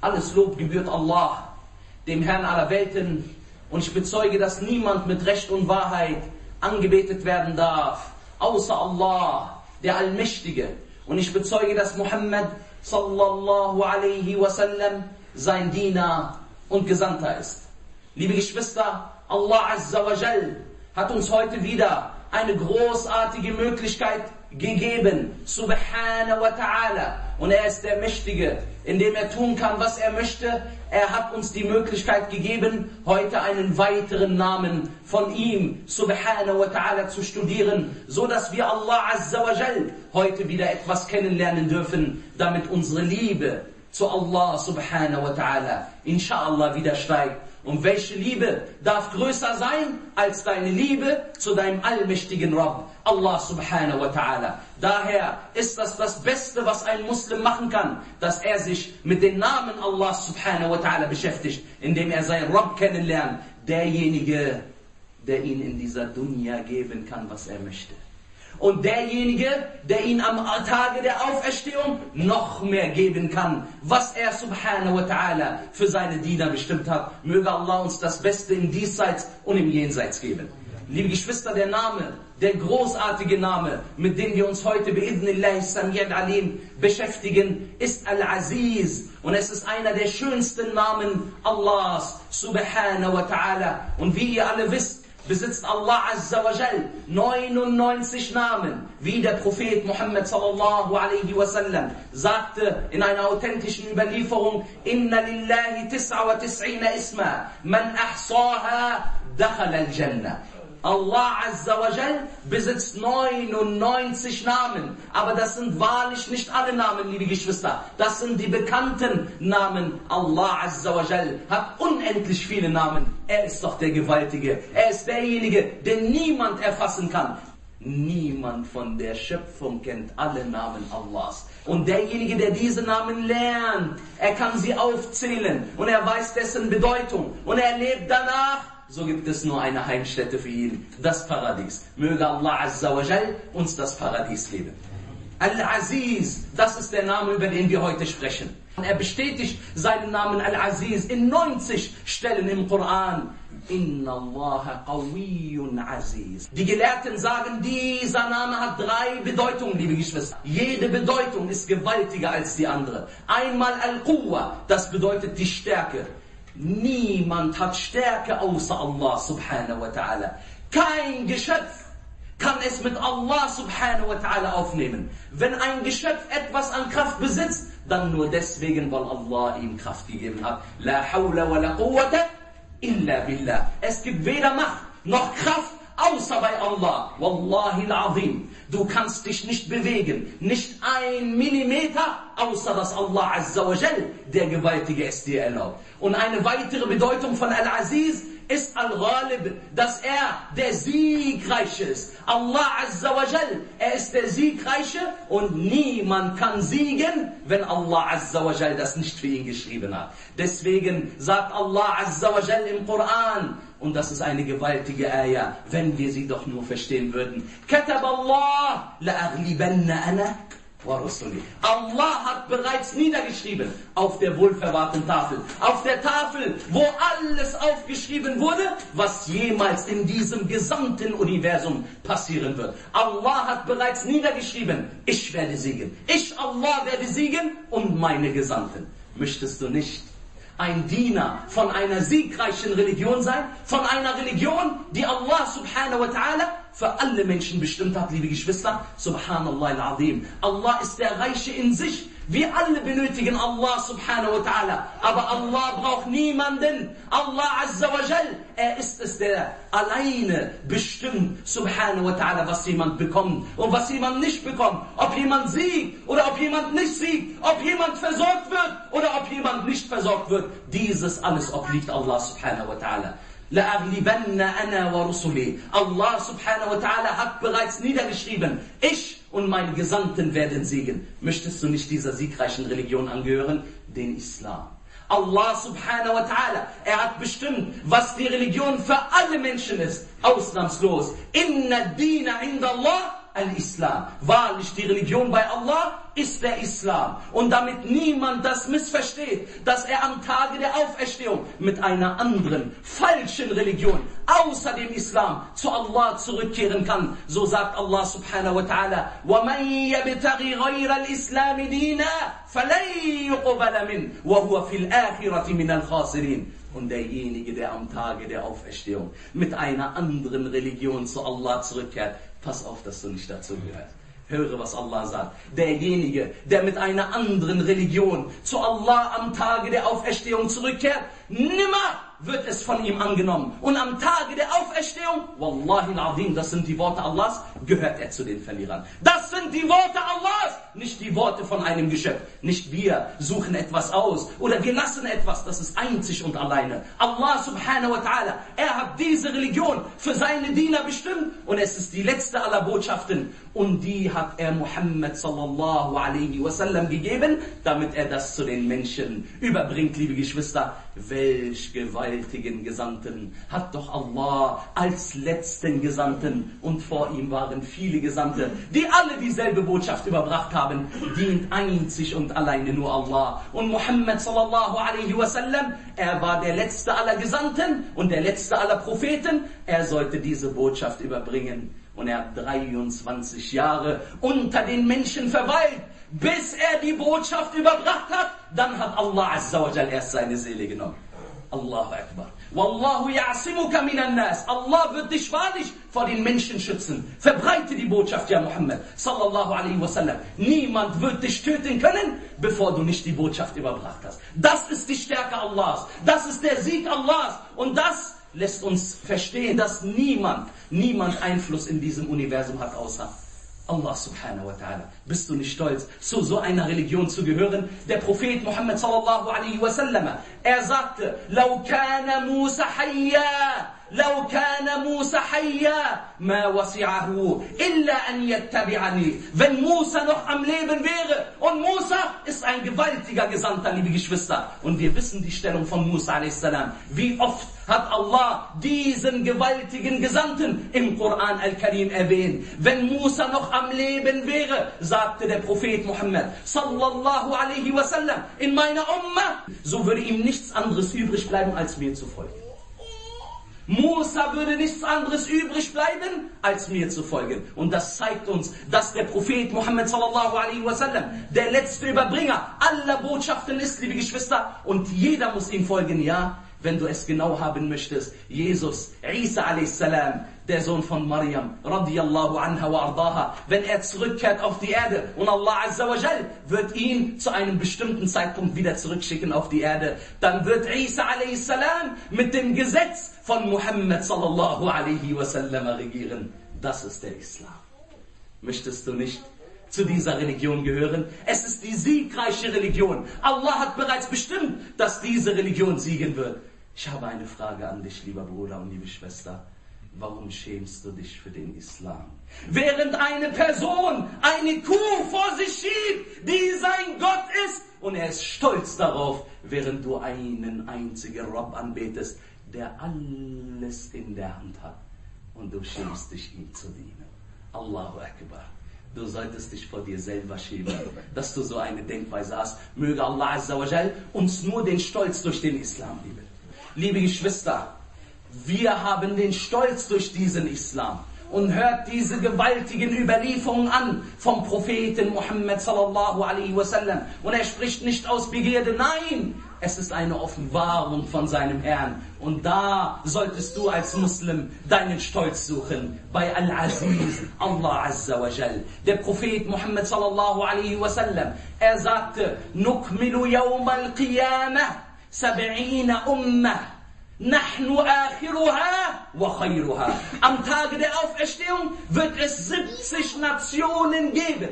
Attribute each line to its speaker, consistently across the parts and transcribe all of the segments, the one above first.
Speaker 1: Alles Lob gebührt Allah, dem Herrn aller Welten. Und ich bezeuge, dass niemand mit Recht und Wahrheit angebetet werden darf, außer Allah, der Allmächtige. Und ich bezeuge, dass Muhammad sallallahu alaihi wasallam sein Diener und Gesandter ist. Liebe Geschwister, Allah Azza wa Jal hat uns heute wieder eine großartige Möglichkeit gegeben, subhanahu wa ta'ala. Und er ist der Mächtige, indem er tun kann, was er möchte. Er hat uns die Möglichkeit gegeben, heute einen weiteren Namen von ihm, subhanahu wa ta'ala, zu studieren, so dass wir Allah Azza wa Jal heute wieder etwas kennenlernen dürfen, damit unsere Liebe zu Allah subhanahu wa ta'ala inshallah wieder steigt. Und welche Liebe darf größer sein als deine Liebe zu deinem allmächtigen Rabb, Allah subhanahu wa ta'ala. Daher ist das Beste, was ein Muslim machen kann, dass er sich mit den Namen Allah subhanahu wa ta'ala beschäftigt, indem er seinen Rabb kennenlernt, derjenige, der ihn in dieser Dunya geben kann, was er möchte. Und derjenige, der ihn am Tage der Auferstehung noch mehr geben kann, was er subhanahu wa ta'ala für seine Diener bestimmt hat. Möge Allah uns das Beste im Diesseits und im Jenseits geben. Liebe Geschwister, der Name, der großartige Name, mit dem wir uns heute bi'idhnillahi samiyat alim beschäftigen, ist Al-Aziz. Und es ist einer der schönsten Namen Allahs subhanahu wa ta'ala. Und wie ihr alle wisst, besitzt Allah Azza wa Jal 99 Namen, wie der Prophet Muhammad sallallahu alaihi wasallam sagte in einer authentischen Überlieferung: Inna lillahi 99 isma, man ahsaha dakhala al-Jannah. Allah Azza wa Jal besitzt 99 Namen, aber das sind wahrlich nicht alle Namen, liebe Geschwister. Das sind die bekannten Namen. Allah Azza wa Jal hat unendlich viele Namen. Er ist doch der Gewaltige. Er ist derjenige, den niemand erfassen kann. Niemand von der Schöpfung kennt alle Namen Allahs. Und derjenige, der diese Namen lernt, er kann sie aufzählen und er weiß dessen Bedeutung und er lebt danach. So gibt es nur eine Heimstätte für ihn, das Paradies. Möge Allah Azza wa Jal uns das Paradies geben. Al-Aziz, das ist der Name, über den wir heute sprechen. Und er bestätigt seinen Namen Al-Aziz in 90 Stellen im Koran. Inna Allaha qawiyyun aziz. Die Gelehrten sagen, dieser Name hat 3 Bedeutungen, liebe Geschwister. Jede Bedeutung ist gewaltiger als die andere. Einmal Al-Quwwa, das bedeutet die Stärke. Niemand hat Stärke außer Allah subhanahu wa ta'ala. Kein Geschöpf kann es mit Allah subhanahu wa ta'ala aufnehmen. Wenn ein Geschöpf etwas an Kraft besitzt, dann nur deswegen, weil Allah ihm Kraft gegeben hat. La hawla wa la quwwata illa billah. Es gibt weder Macht noch Kraft außer bei Allah. Wallahi al-Azim. Du kannst dich nicht bewegen, nicht 1 Millimeter, außer dass Allah Azza wa Jal, der Gewaltige, es dir erlaubt. Und eine weitere Bedeutung von Al-Aziz ist Al-Ghalib, dass er der Siegreiche ist. Allah Azza wa Jal, er ist der Siegreiche und niemand kann siegen, wenn Allah Azza wa Jal das nicht für ihn geschrieben hat. Deswegen sagt Allah Azza wa Jal im Koran, und das ist eine gewaltige Ayah, wenn wir sie doch nur verstehen würden. Katab Allah la'aghlibanna ana wa rusuli. Allah hat bereits niedergeschrieben auf der wohlverwahrten Tafel. Auf der Tafel, wo alles aufgeschrieben wurde, was jemals in diesem gesamten Universum passieren wird. Allah hat bereits niedergeschrieben, ich werde siegen. Ich, Allah, werde siegen und meine Gesandten. Möchtest du nicht ein Diener von einer siegreichen Religion sein, von einer Religion, die Allah subhanahu wa ta'ala für alle Menschen bestimmt hat, liebe Geschwister? Subhanallah al-Azim. Allah ist der Reiche in sich. Wir alle benötigen Allah subhanahu wa ta'ala. Aber Allah braucht niemanden. Allah Azza wa Jal, er ist es, der alleine bestimmt, subhanahu wa ta'ala, was jemand bekommt und was jemand nicht bekommt. Ob jemand siegt oder ob jemand nicht siegt. Ob jemand versorgt wird oder ob jemand nicht versorgt wird. Dieses alles obliegt Allah subhanahu wa ta'ala. لَأَغْلِبَنَّ أَنَا وَرُسُلِي. Allah subhanahu wa ta'ala hat bereits niedergeschrieben, ich und meine Gesandten werden siegen. Möchtest du nicht dieser siegreichen Religion angehören? Den Islam. Allah subhanahu wa ta'ala, er hat bestimmt, was die Religion für alle Menschen ist. Ausnahmslos. Inna ad-Dina inda Allah al-Islam. Wahrlich, die Religion bei Allah ist der Islam. Und damit niemand das missversteht, dass er am Tage der Auferstehung mit einer anderen, falschen Religion, außer dem Islam, zu Allah zurückkehren kann. So sagt Allah subhanahu wa ta'ala, وَمَنْ يَبْتَغِ غَيْرَ الْإِسْلَامِ دِينًا فَلَنْ يُقْبَلَ مِنْهُ وَهُوَ فِي الْآخِرَةِ مِنَ الْخَاسِرِينَ. Und derjenige, der am Tage der Auferstehung mit einer anderen Religion zu Allah zurückkehrt, pass auf, dass du nicht dazu gehörst. Höre, was Allah sagt. Derjenige, der mit einer anderen Religion zu Allah am Tage der Auferstehung zurückkehrt, nimmer wird es von ihm angenommen. Und am Tage der Auferstehung, Wallahi al-Azim, das sind die Worte Allahs, gehört er zu den Verlierern. Das sind die Worte Allahs, nicht die Worte von einem Geschöpf. Nicht wir suchen etwas aus oder wir lassen etwas, das ist einzig und alleine. Allah subhanahu wa ta'ala, er hat diese Religion für seine Diener bestimmt und es ist die letzte aller Botschaften. Und die hat er Muhammad sallallahu alaihi wasallam gegeben, damit er das zu den Menschen überbringt, liebe Geschwister. Welch gewaltigen Gesandten hat doch Allah als letzten Gesandten, und vor ihm waren viele Gesandte, die alle dieselbe Botschaft überbracht haben, dient einzig und alleine nur Allah. Und Muhammad sallallahu alaihi wasallam, er war der letzte aller Gesandten und der letzte aller Propheten. Er sollte diese Botschaft überbringen. Und er hat 23 Jahre unter den Menschen verweilt, bis er die Botschaft überbracht hat. Dann hat Allah azza wa jal erst seine Seele genommen. Allahu Akbar. Wallahu ya'simuka minan nas. Allah wird dich wahrlich vor den Menschen schützen. Verbreite die Botschaft, ja Muhammad sallallahu alaihi wasallam. Niemand wird dich töten können, bevor du nicht die Botschaft überbracht hast. Das ist die Stärke Allahs. Das ist der Sieg Allahs. Und das lässt uns verstehen, dass niemand Einfluss in diesem Universum hat, außer Allah subhanahu wa ta'ala. Bist du nicht stolz, zu so einer Religion zu gehören? Der Prophet Muhammad sallallahu alaihi wasallam, er sagte, لَوْ كَانَ مُوسَى حَيًّا مَا وَسِعَهُ إِلَّا أَنْ يَتَّبِعَنِي. Wenn Musa noch am Leben wäre, und Musa ist ein gewaltiger Gesandter, liebe Geschwister, und wir wissen die Stellung von Musa a.s. Wie oft hat Allah diesen gewaltigen Gesandten im Koran al-Karim erwähnt. Wenn Musa noch am Leben wäre, sagte der Prophet Muhammad sallallahu alaihi wasallam, in meiner Ummah, so würde ihm nichts anderes übrig bleiben, als mir zu folgen. Musa würde nichts anderes übrig bleiben, als mir zu folgen. Und das zeigt uns, dass der Prophet Muhammad sallallahu alaihi wasallam der letzte Überbringer aller Botschaften ist, liebe Geschwister. Und jeder muss ihm folgen, ja. Wenn du es genau haben möchtest, Jesus, Isa a.s., der Sohn von Maryam, radiyallahu anha wa ardaha, wenn er zurückkehrt auf die Erde und Allah azza wa jal wird ihn zu einem bestimmten Zeitpunkt wieder zurückschicken auf die Erde, dann wird Isa a.s. mit dem Gesetz von Muhammad sallallahu alaihi wasallam regieren. Das ist der Islam. Möchtest du nicht zu dieser Religion gehören? Es ist die siegreiche Religion. Allah hat bereits bestimmt, dass diese Religion siegen wird. Ich habe eine Frage an dich, lieber Bruder und liebe Schwester. Warum schämst du dich für den Islam? Während eine Person eine Kuh vor sich schiebt, die sein Gott ist, und er ist stolz darauf, während du einen einzigen Rabb anbetest, der alles in der Hand hat, und du schämst dich, ihm zu dienen. Allahu Akbar. Du solltest dich vor dir selber schämen, dass du so eine Denkweise hast. Möge Allah azza wa jal uns nur den Stolz durch den Islam geben. Liebe Geschwister, wir haben den Stolz durch diesen Islam. Und hört diese gewaltigen Überlieferungen an vom Propheten Muhammad sallallahu alaihi wasallam. Und er spricht nicht aus Begierde, nein, es ist eine Offenbarung von seinem Herrn. Und da solltest du als Muslim deinen Stolz suchen bei Al-Aziz, Allah azza wa jal. Der Prophet Muhammad sallallahu alaihi wasallam, er sagte, Nukmilu yawm al-Qiyamah 70 Ummah. Nahnu akhiruha wa khayruha. Am Tage der Auferstehung wird es 70 Nationen geben.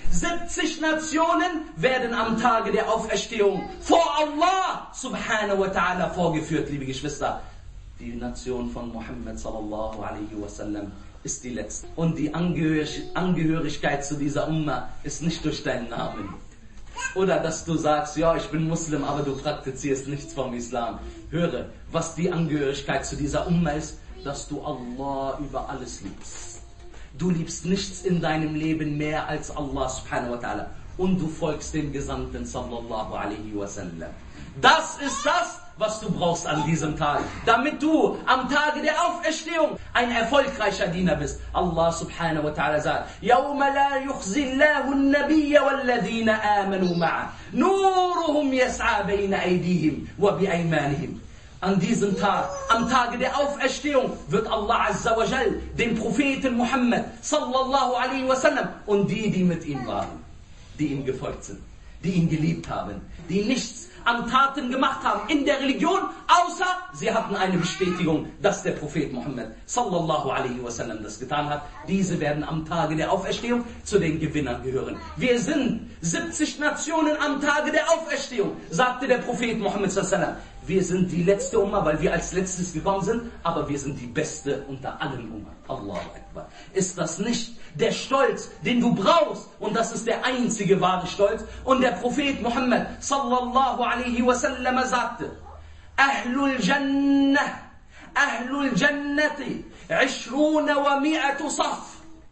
Speaker 1: 70 Nationen werden am Tage der Auferstehung vor Allah subhanahu wa ta'ala vorgeführt, liebe Geschwister. Die Nation von Muhammad sallallahu alaihi wasallam ist die letzte. Und die Angehörigkeit zu dieser Ummah ist nicht durch deinen Namen. Oder dass du sagst, ja, ich bin Muslim, aber du praktizierst nichts vom Islam. Höre, was die Angehörigkeit zu dieser Ummah ist, dass du Allah über alles liebst. Du liebst nichts in deinem Leben mehr als Allah subhanahu wa ta'ala. und du folgst dem Gesandten sallallahu alaihi wasallam. Das ist das, was du brauchst an diesem Tag, damit du am Tage der Auferstehung ein erfolgreicher Diener bist. Allah subhanahu wa ta'ala sagt: يَوْمَ لَا يُخْزِي اللَّهُ النَّبِيَّ وَالَّذِينَ آمَنُوا مَعَهُ نُورُهُمْ يَسْعَى بَيْنَ أَيْدِيهِمْ وَبِأَيْمَانِهِمْ. An diesem Tag, am Tage der Auferstehung, wird Allah Azza wa Jal den Propheten Muhammad sallallahu alaihi wasallam und die mit ihm waren, die ihm gefolgt sind, die ihn geliebt haben, die nichts an Taten gemacht haben in der Religion, außer sie hatten eine Bestätigung, dass der Prophet Muhammad sallallahu alaihi wasallam das getan hat. Diese werden am Tage der Auferstehung zu den Gewinnern gehören. Wir sind 70 Nationen am Tage der Auferstehung, sagte der Prophet Muhammad sallallahu alaihi wasallam. Wir sind die letzte Umma, weil wir als letztes gekommen sind, aber wir sind die beste unter allen Umma. Allahu Akbar. Ist das nicht der Stolz, den du brauchst? Und das ist der einzige wahre Stolz. Und der Prophet Muhammad sallallahu alaihi wasallam sagte: Ahlul Jannah, Ahlul Jannati, 20 wa 100 Saf.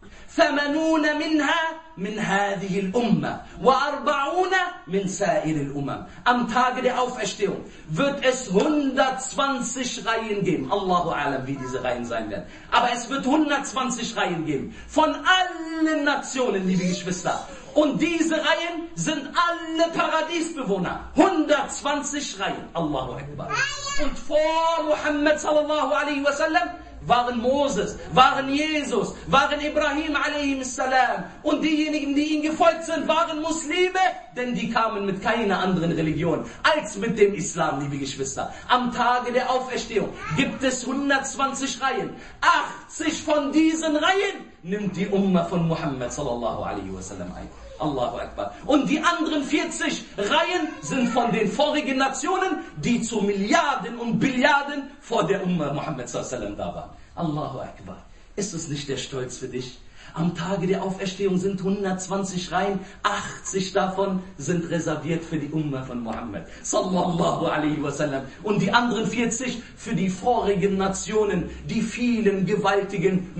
Speaker 1: 80 منها من هذه الأمة و40 من سائر الأمم. Am Tage der Auferstehung wird es 120 Reihen geben. Allahu Alam, wie diese Reihen sein werden. Aber es wird 120 Reihen geben. Von allen Nationen, liebe Geschwister. Und diese Reihen sind alle Paradiesbewohner. 120 Reihen. Allahu Akbar. Und vor Muhammad sallallahu alaihi wasallam waren Moses, waren Jesus, waren Ibrahim a.s. und diejenigen, die ihnen gefolgt sind, waren Muslime, denn die kamen mit keiner anderen Religion als mit dem Islam, liebe Geschwister. Am Tage der Auferstehung gibt es 120 Reihen. 80 von diesen Reihen nimmt die Umma von Muhammad sallallahu alaihi wasallam ein. Allahu Akbar. Und die anderen 40 Reihen sind von den vorigen Nationen, die zu Milliarden und Billiarden vor der Umma Muhammad sallallahu alaihi wasallam da waren. Allahu Akbar. Ist es nicht der Stolz für dich? Am Tage der Auferstehung sind 120 Reihen, 80 davon sind reserviert für die Umma von Muhammad sallallahu alaihi wasallam und die anderen 40 für die vorigen Nationen, die vielen gewaltigen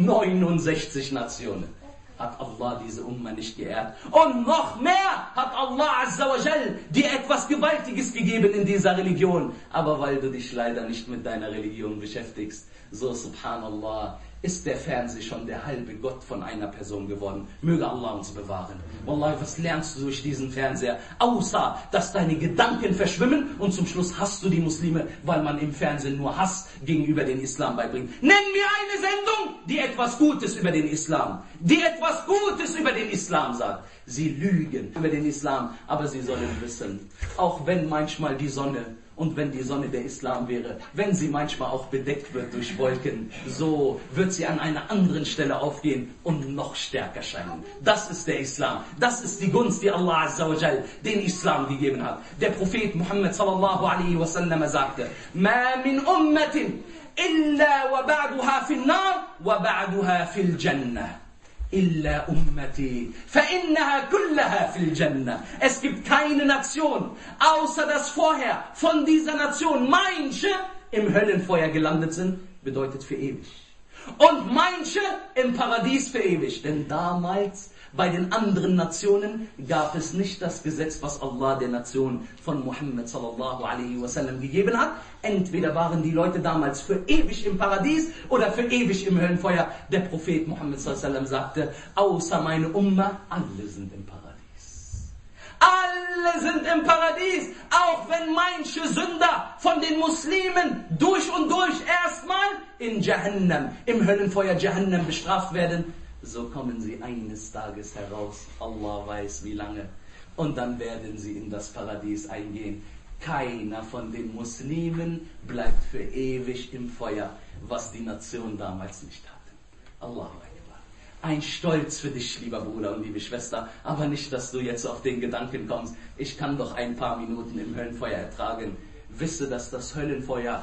Speaker 1: 69 Nationen. Hat Allah diese Umma nicht geehrt. Und noch mehr hat Allah Azza wa Jal dir etwas Gewaltiges gegeben in dieser Religion. Aber weil du dich leider nicht mit deiner Religion beschäftigst, so subhanallah, ist der Fernseher schon der halbe Gott von einer Person geworden. Möge Allah uns bewahren. Wallahi, was lernst du durch diesen Fernseher? Außer, dass deine Gedanken verschwimmen und zum Schluss hasst du die Muslime, weil man im Fernsehen nur Hass gegenüber den Islam beibringt. Nenn mir eine Sendung, die etwas Gutes über den Islam, die etwas Gutes über den Islam sagt. Sie lügen über den Islam, aber sie sollen wissen, auch wenn manchmal die Sonne, und wenn die Sonne der Islam wäre, wenn sie manchmal auch bedeckt wird durch Wolken, so wird sie an einer anderen Stelle aufgehen und noch stärker scheinen. Das ist der Islam. Das ist die Gunst, die Allah Azza wa Jal den Islam gegeben hat. Der Prophet Muhammad sallallahu alaihi wasallam sagte: Ma min ummatin illa wa ba'duha fil nar wa ba'duha fil Jannah. Illa ummati, fa'innaha kullaha fil Jannah. Es gibt keine Nation, außer dass vorher von dieser Nation manche im Höllenfeuer gelandet sind, bedeutet für ewig. Und manche im Paradies für ewig. Denn damals bei den anderen Nationen gab es nicht das Gesetz, was Allah der Nation von Muhammad sallallahu alaihi wasallam gegeben hat. Entweder waren die Leute damals für ewig im Paradies oder für ewig im Höllenfeuer. Der Prophet Muhammad sallallahu alaihi wasallam sagte: Außer meine Umma, alle sind im Paradies. Alle sind im Paradies, auch wenn manche Sünder von den Muslimen durch und durch erstmal in Jahannam, im Höllenfeuer Jahannam bestraft werden. So kommen sie eines Tages heraus, Allah weiß wie lange, und dann werden sie in das Paradies eingehen. Keiner von den Muslimen bleibt für ewig im Feuer, was die Nation damals nicht hatte. Allahu Akbar. Ein Stolz für dich, lieber Bruder und liebe Schwester, aber nicht, dass du jetzt auf den Gedanken kommst, ich kann doch ein paar Minuten im Höllenfeuer ertragen. Wisse, dass das Höllenfeuer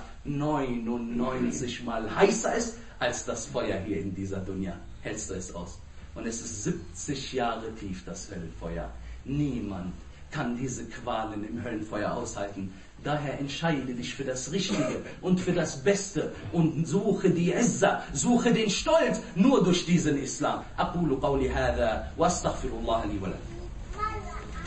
Speaker 1: 99 Mal heißer ist als das Feuer hier in dieser Dunya. Hältst du es aus? Und es ist 70 Jahre tief, das Höllenfeuer. Niemand kann diese Qualen im Höllenfeuer aushalten. Daher entscheide dich für das Richtige und für das Beste und suche die Izza, suche den Stolz nur durch diesen Islam. Aqulu qawli hadha wa astaghfirullah li wa lakum.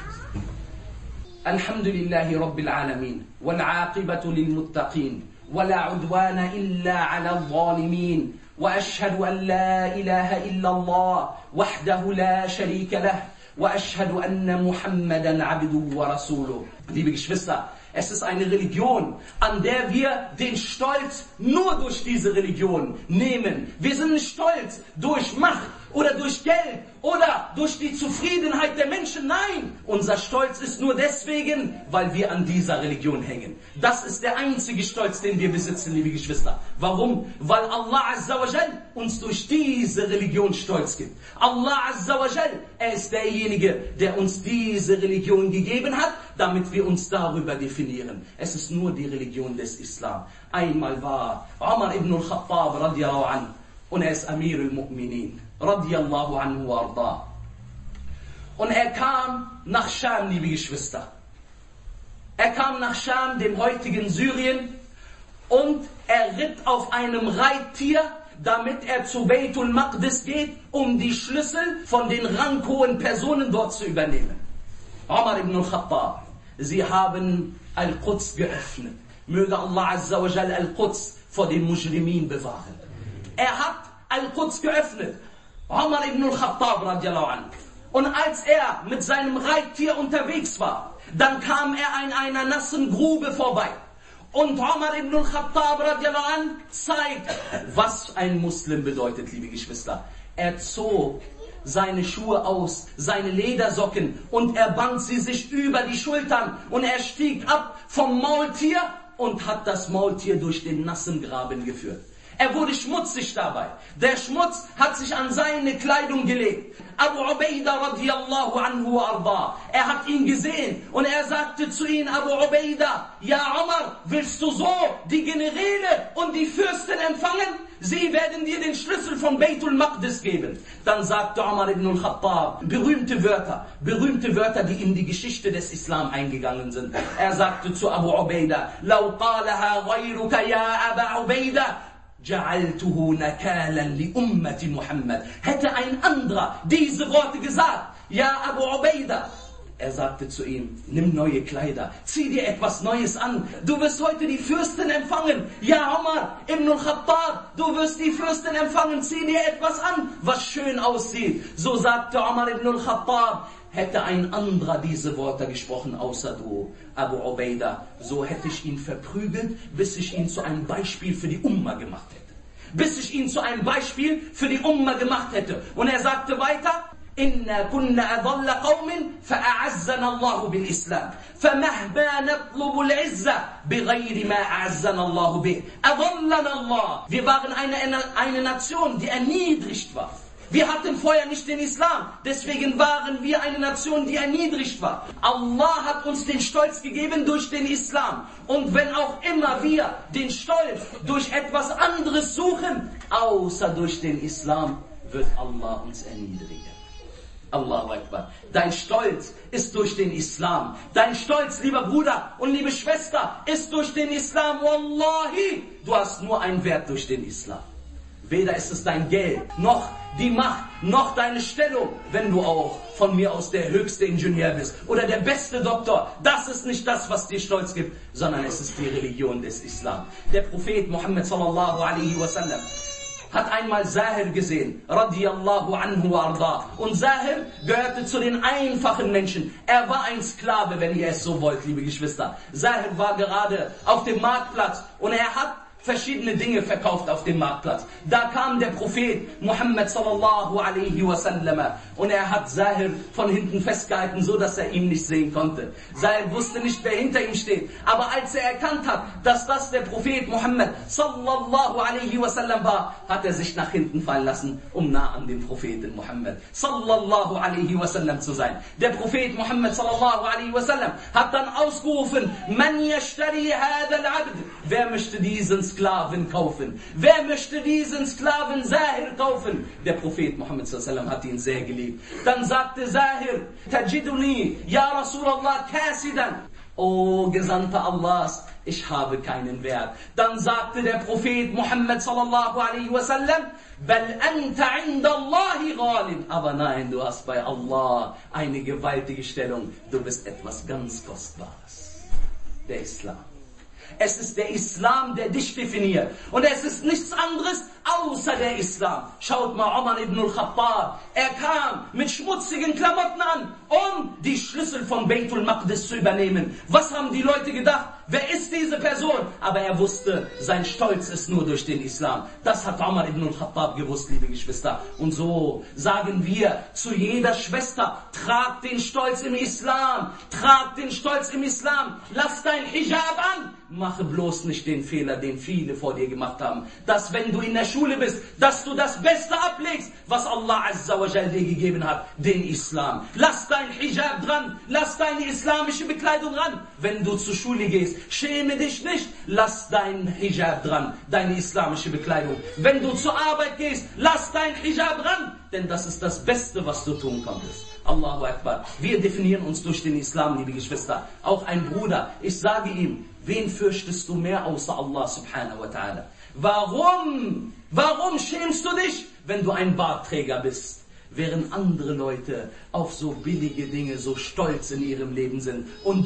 Speaker 1: Alhamdulillahi Rabbil Alamin. Wal aqibatu lil muttaqin. Wala udwana illa ala al-zalimin. وأشهد أن لا إله إلا الله وحده لا شريك له وأشهد أن محمدا عبده ورسوله. Liebe Geschwister, es ist eine Religion, an der wir den Stolz nur durch diese Religion nehmen. Wir sind nicht stolz durch Macht oder durch Geld oder durch die Zufriedenheit der Menschen. Nein, unser Stolz ist nur deswegen, weil wir an dieser Religion hängen. Das ist der einzige Stolz, den wir besitzen, liebe Geschwister. Warum? Weil Allah Azza wa Jal uns durch diese Religion Stolz gibt. Allah Azza wa Jal, er ist derjenige, der uns diese Religion gegeben hat, damit wir uns darüber definieren. Es ist nur die Religion des Islam. Einmal war Umar ibn al-Khattab radiallahu anhu und er ist Amir al-Mu'minin radiallahu anhu wa arda. Und er kam nach Scham, liebe Geschwister. Er kam nach Scham, dem heutigen Syrien, und er ritt auf einem Reittier, damit er zu Beitul Maqdis geht, um die Schlüssel von den ranghohen Personen dort zu übernehmen. Umar ibn al-Khattab, sie haben Al-Quds geöffnet. Möge Allah Azza wa Jal Al-Quds vor den Mujrimin bewahren. Er hat Al-Quds geöffnet. Umar ibn al-Khattab radiallahu anhu. Und als er mit seinem Reittier unterwegs war, dann kam er an einer nassen Grube vorbei. Und Umar ibn al-Khattab radiallahu anhu zeigt, was ein Muslim bedeutet, liebe Geschwister. Er zog seine Schuhe aus, seine Ledersocken, und er band sie sich über die Schultern und er stieg ab vom Maultier und hat das Maultier durch den nassen Graben geführt. Er wurde schmutzig dabei. Der Schmutz hat sich an seine Kleidung gelegt. Abu Ubaida radiallahu anhu arda. Er hat ihn gesehen und er sagte zu ihm, Abu Ubaida, ja Umar, willst du so die Generäle und die Fürsten empfangen? Sie werden dir den Schlüssel von Beitul Maqdis geben. Dann sagte Umar ibn al-Khattab berühmte Wörter, die in die Geschichte des Islam eingegangen sind. Er sagte zu Abu Ubaida, Lau qalaha ghayruka ya Aba Ubaida, ja'altuhu nakalan li ummati Muhammad. Hätte ein anderer diese Worte gesagt, ja Abu Ubaida, er sagte zu ihm, nimm neue Kleider, zieh dir etwas Neues an, du wirst heute die Fürsten empfangen. Ja Umar ibn al-Khattab, du wirst die Fürsten empfangen, zieh dir etwas an, was schön aussieht. So sagte Umar ibn al-Khattab, hätte ein anderer diese Worte gesprochen, außer du, Abu Ubaida, so hätte ich ihn verprügelt, bis ich ihn zu einem Beispiel für die Umma gemacht hätte. Bis ich ihn zu einem Beispiel für die Umma gemacht hätte. Und er sagte weiter, إنا كنا أضل قوم فأعزنا الله بالإسلام فمهما نطلب العزة بغير ما أعزنا الله به أضلنا الله. Wir waren eine Nation, die erniedrigt war. Wir hatten vorher nicht den Islam, deswegen waren wir eine Nation, die erniedrigt war. Allah hat uns den Stolz gegeben durch den Islam. Und wenn auch immer wir den Stolz durch etwas anderes suchen, außer durch den Islam, wird Allah uns erniedrigen. Allahu Akbar. Dein Stolz ist durch den Islam. Dein Stolz, lieber Bruder und liebe Schwester, ist durch den Islam. Wallahi, du hast nur einen Wert durch den Islam. Weder ist es dein Geld, noch die Macht, noch deine Stellung, wenn du auch von mir aus der höchste Ingenieur bist oder der beste Doktor. Das ist nicht das, was dir Stolz gibt, sondern es ist die Religion des Islam. Der Prophet Muhammad sallallahu alaihi wasallam hat einmal Zahir gesehen, radiallahu anhu arda. Und Zahir gehörte zu den einfachen Menschen. Er war ein Sklave, wenn ihr es so wollt, liebe Geschwister. Zahir war gerade auf dem Marktplatz und er hat verschiedene Dinge verkauft auf dem Marktplatz. Da kam der Prophet Muhammad sallallahu alaihi wasallam und er hat Zahir von hinten festgehalten, so dass er ihn nicht sehen konnte. Zahir wusste nicht, wer hinter ihm steht. Aber als er erkannt hat, dass das der Prophet Muhammad sallallahu alaihi wasallam war, hat er sich nach hinten fallen lassen, um nah an dem Propheten Muhammad sallallahu alaihi wasallam zu sein. Der Prophet Muhammad sallallahu alaihi wasallam hat dann ausgerufen, Man yashtari hadha al-abd. Wer möchte diesen Sklaven kaufen? Wer möchte diesen Sklaven Zahir kaufen? Der Prophet Muhammad sallallahu alaihi wasallam hat ihn sehr geliebt. Dann sagte Zahir, Tajiduni, Ya Rasulallah, Kasidan. O Gesandter Allahs, ich habe keinen Wert. Dann sagte der Prophet Muhammad sallallahu alaihi wasallam, bal anta inda Allahi ghalin. Aber nein, du hast bei Allah eine gewaltige Stellung. Du bist etwas ganz Kostbares. Der Islam. Es ist der Islam, der dich definiert. Und es ist nichts anderes außer der Islam. Schaut mal, Umar ibn al-Khattab. Er kam mit schmutzigen Klamotten an, um die Schlüssel von Beitul Maqdis zu übernehmen. Was haben die Leute gedacht? Wer ist diese Person? Aber er wusste, sein Stolz ist nur durch den Islam. Das hat Umar ibn al-Khattab gewusst, liebe Geschwister. Und so sagen wir zu jeder Schwester, trag den Stolz im Islam. Trag den Stolz im Islam. Lass dein Hijab an. Mache bloß nicht den Fehler, den viele vor dir gemacht haben. Dass wenn du in der Schule bist, dass du das Beste ablegst, was Allah Azza wa Jal dir gegeben hat, den Islam. Lass dein Hijab dran, lass deine islamische Bekleidung ran. Wenn du zur Schule gehst, schäme dich nicht, lass dein Hijab dran, deine islamische Bekleidung. Wenn du zur Arbeit gehst, lass dein Hijab dran, denn das ist das Beste, was du tun konntest. Allahu Akbar. Wir definieren uns durch den Islam, liebe Geschwister. Auch ein Bruder, ich sage ihm, wen fürchtest du mehr außer Allah subhanahu wa ta'ala? Warum schämst du dich, wenn du ein Bartträger bist? Während andere Leute auf so billige Dinge so stolz in ihrem Leben sind. Und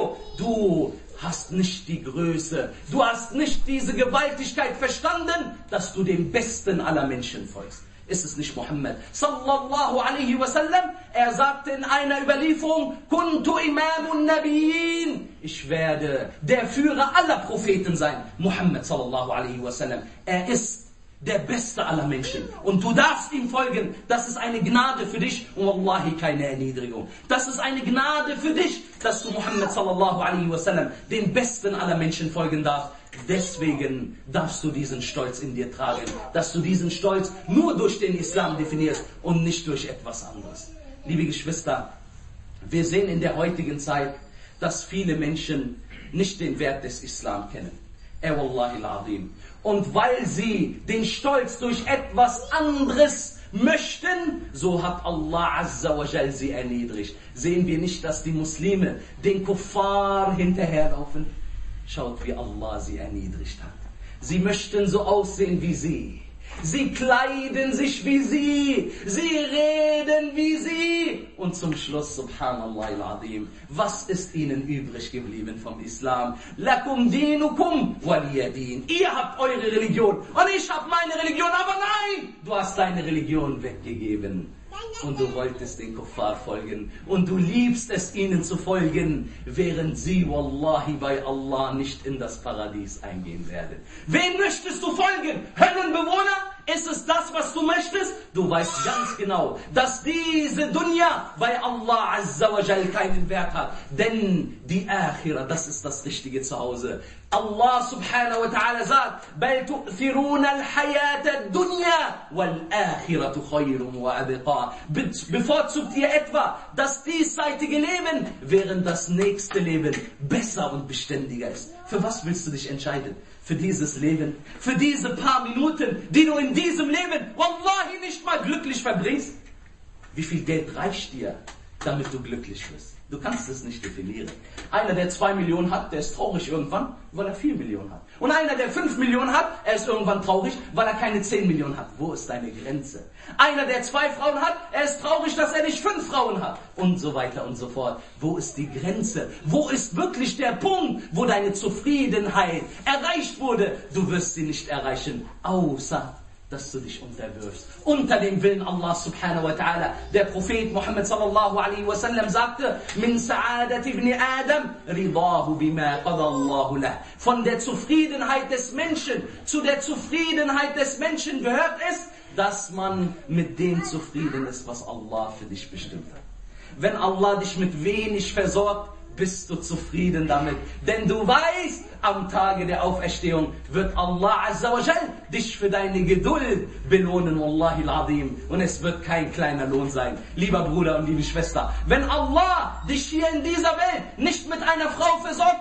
Speaker 1: du hast nicht die Größe, du hast nicht diese Gewaltigkeit verstanden, dass du dem Besten aller Menschen folgst. Ist es nicht Muhammad sallallahu alaihi wasallam? Er sagte in einer Überlieferung, Kuntu imamun nabiyyin. Ich werde der Führer aller Propheten sein. Muhammad sallallahu alaihi wasallam. Er ist der Beste aller Menschen. Und du darfst ihm folgen. Das ist eine Gnade für dich und wallahi keine Erniedrigung. Das ist eine Gnade für dich, dass du Muhammad sallallahu alaihi wasallam, den Besten aller Menschen, folgen darfst. Deswegen darfst du diesen Stolz in dir tragen, dass du diesen Stolz nur durch den Islam definierst und nicht durch etwas anderes. Liebe Geschwister, wir sehen in der heutigen Zeit, dass viele Menschen nicht den Wert des Islam kennen. Wallahi al-Azim. Und weil sie den Stolz durch etwas anderes möchten, so hat Allah Azza wa Jal sie erniedrigt. Sehen wir nicht, dass die Muslime den Kuffar hinterherlaufen? Schaut, wie Allah sie erniedrigt hat. Sie möchten so aussehen wie sie. Sie kleiden sich wie sie. Sie reden wie sie. Und zum Schluss, subhanallah al-Azim, was ist ihnen übrig geblieben vom Islam? Lakum dinukum waliyadin. Ihr habt eure Religion und ich habe meine Religion. Aber nein, du hast deine Religion weggegeben. Und du wolltest den Kuffar folgen. Und du liebst es, ihnen zu folgen, während sie, wallahi, bei Allah nicht in das Paradies eingehen werden. Wen möchtest du folgen? Höllenbewohner? Ist es das, was du möchtest? Du weißt ganz genau, dass diese Dunya bei Allah Azza wa Jal keinen Wert hat. Denn die Akhira, das ist das richtige Zuhause. Allah subhanahu wa ta'ala sagt, بَلْ تُؤْثِرُونَ الْحَيَاةَ الدُّنْيَا وَالْآخِرَةُ خَيْرٌ وَأَبْقَى. Bevorzugt ihr etwa das diesseitige Leben, während das nächste Leben besser und beständiger ist? Für was willst du dich entscheiden? Für dieses Leben? Für diese paar Minuten, die du in diesem Leben, wallahi, nicht mal glücklich verbringst? Wie viel Geld reicht dir, damit du glücklich wirst? Du kannst es nicht definieren. Einer, der 2 Millionen hat, der ist traurig irgendwann, weil er 4 Millionen hat. Und einer, der 5 Millionen hat, er ist irgendwann traurig, weil er keine 10 Millionen hat. Wo ist deine Grenze? Einer, der 2 Frauen hat, er ist traurig, dass er nicht 5 Frauen hat. Und so weiter und so fort. Wo ist die Grenze? Wo ist wirklich der Punkt, wo deine Zufriedenheit erreicht wurde? Du wirst sie nicht erreichen, außer dass du dich unterwirfst. Unter dem Willen Allah subhanahu wa ta'ala. Der Prophet Muhammad sallallahu alaihi wasallam sagte, Min sa'adat ibn Adam, ridahu bima qada Allahu lah. Von der Zufriedenheit des Menschen zu der Zufriedenheit des Menschen gehört es, dass man mit dem zufrieden ist, was Allah für dich bestimmt hat. Wenn Allah dich mit wenig versorgt, bist du zufrieden damit. Denn du weißt, am Tage der Auferstehung wird Allah Azza wa Jal dich für deine Geduld belohnen, wallahi al-Azim. Und es wird kein kleiner Lohn sein. Lieber Bruder und liebe Schwester, wenn Allah dich hier in dieser Welt nicht mit einer Frau versorgt hat,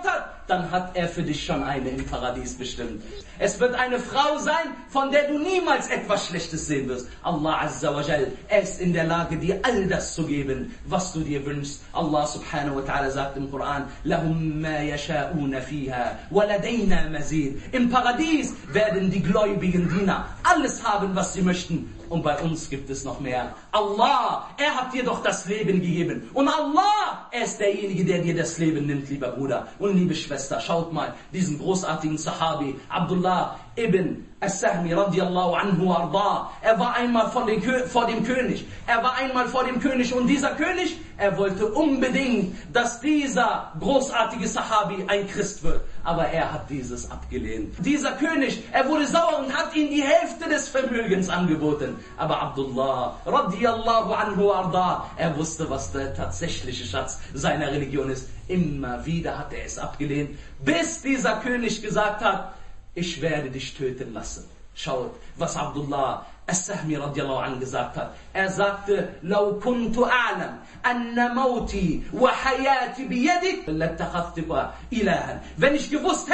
Speaker 1: dann hat er für dich schon eine im Paradies bestimmt. Es wird eine Frau sein, von der du niemals etwas Schlechtes sehen wirst. Allah Azza wa Jal, er ist in der Lage, dir all das zu geben, was du dir wünschst. Allah subhanahu wa ta'ala sagt im Koran, لَهُمْ مَا يَشَاءُونَ فِيهَا وَلَدَيْنَا مَزِيدٌ. Im Paradies werden die gläubigen Diener alles haben, was sie möchten. Und bei uns gibt es noch mehr. Allah, er hat dir doch das Leben gegeben. Und Allah, er ist derjenige, der dir das Leben nimmt, lieber Bruder und liebe Schwester. Schaut mal, diesen großartigen Sahabi, Abdullah ibn As-Sahmi radiallahu anhu arda. Er war einmal vor dem König. Er war einmal vor dem König und dieser König, er wollte unbedingt, dass dieser großartige Sahabi ein Christ wird. Aber er hat dieses abgelehnt. Dieser König, er wurde sauer und hat ihm die Hälfte des Vermögens angeboten. Aber Abdullah radiallahu anhu arda, er wusste, was der tatsächliche Schatz seiner Religion ist. Immer wieder hat er es abgelehnt, bis dieser König gesagt hat, ich werde dich töten lassen. Schaut, was Abdullah As-Sahmi radiallahu anhu gesagt hat. Er sagte, لو كنت أعلم أن موتي وحياتي بيدك لاتخذتك إلها. Wenn ich gewusst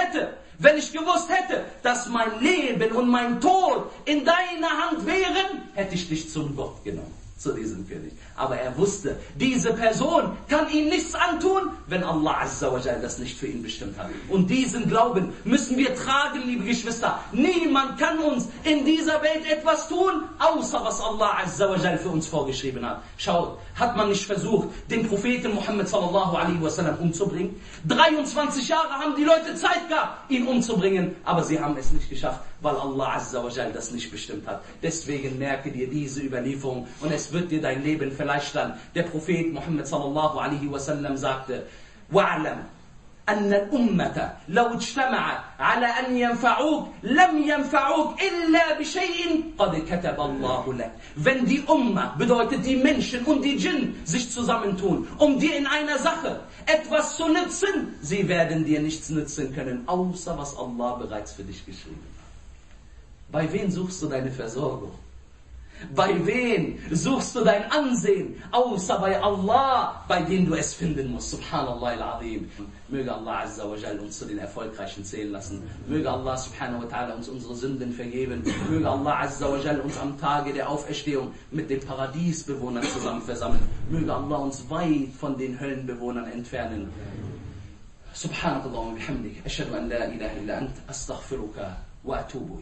Speaker 1: hätte, dass mein Leben und mein Tod in deiner Hand wären, hätte ich dich zum Gott genommen, zu diesem König. Aber er wusste, diese Person kann ihm nichts antun, wenn Allah Azza wa Jal das nicht für ihn bestimmt hat. Und diesen Glauben müssen wir tragen, liebe Geschwister. Niemand kann uns in dieser Welt etwas tun, außer was Allah Azza wa Jal für uns vorgeschrieben hat. Schaut, hat man nicht versucht, den Propheten Muhammad sallallahu alaihi wasallam umzubringen? 23 Jahre haben die Leute Zeit gehabt, ihn umzubringen, aber sie haben es nicht geschafft, weil Allah Azza wa Jal das nicht bestimmt hat. Deswegen merke dir diese Überlieferung und es wird dir dein Leben erleichtern. Der Prophet Muhammad sallallahu alaihi wasallam sagte, وَعْلَمْ أن الأمة لو اجتمعت على أن ينفعوك لم ينفعوك إلا بشيء قد كتب الله لك. Wenn die Umma, bedeutet die Menschen und die Djinn, sich zusammentun, um dir in einer Sache etwas zu nützen, sie werden dir nichts nützen können, außer was Allah bereits für dich geschrieben hat. Bei wem suchst du deine Versorgung? Bei wem suchst du dein Ansehen? Außer bei Allah, bei dem du es finden musst. Subhanallah al-Azim. Möge Allah Azza wa Jal uns zu den Erfolgreichen zählen lassen. Möge Allah subhanahu wa ta'ala uns unsere Sünden vergeben. Möge Allah Azza wa Jal uns am Tage der Auferstehung mit den Paradiesbewohnern zusammen versammeln. Möge Allah uns weit von den Höllenbewohnern entfernen. Subhanakallah wa bihamdik. Ashhadu an la ilaha illa ant. Astaghfiruka wa atubu.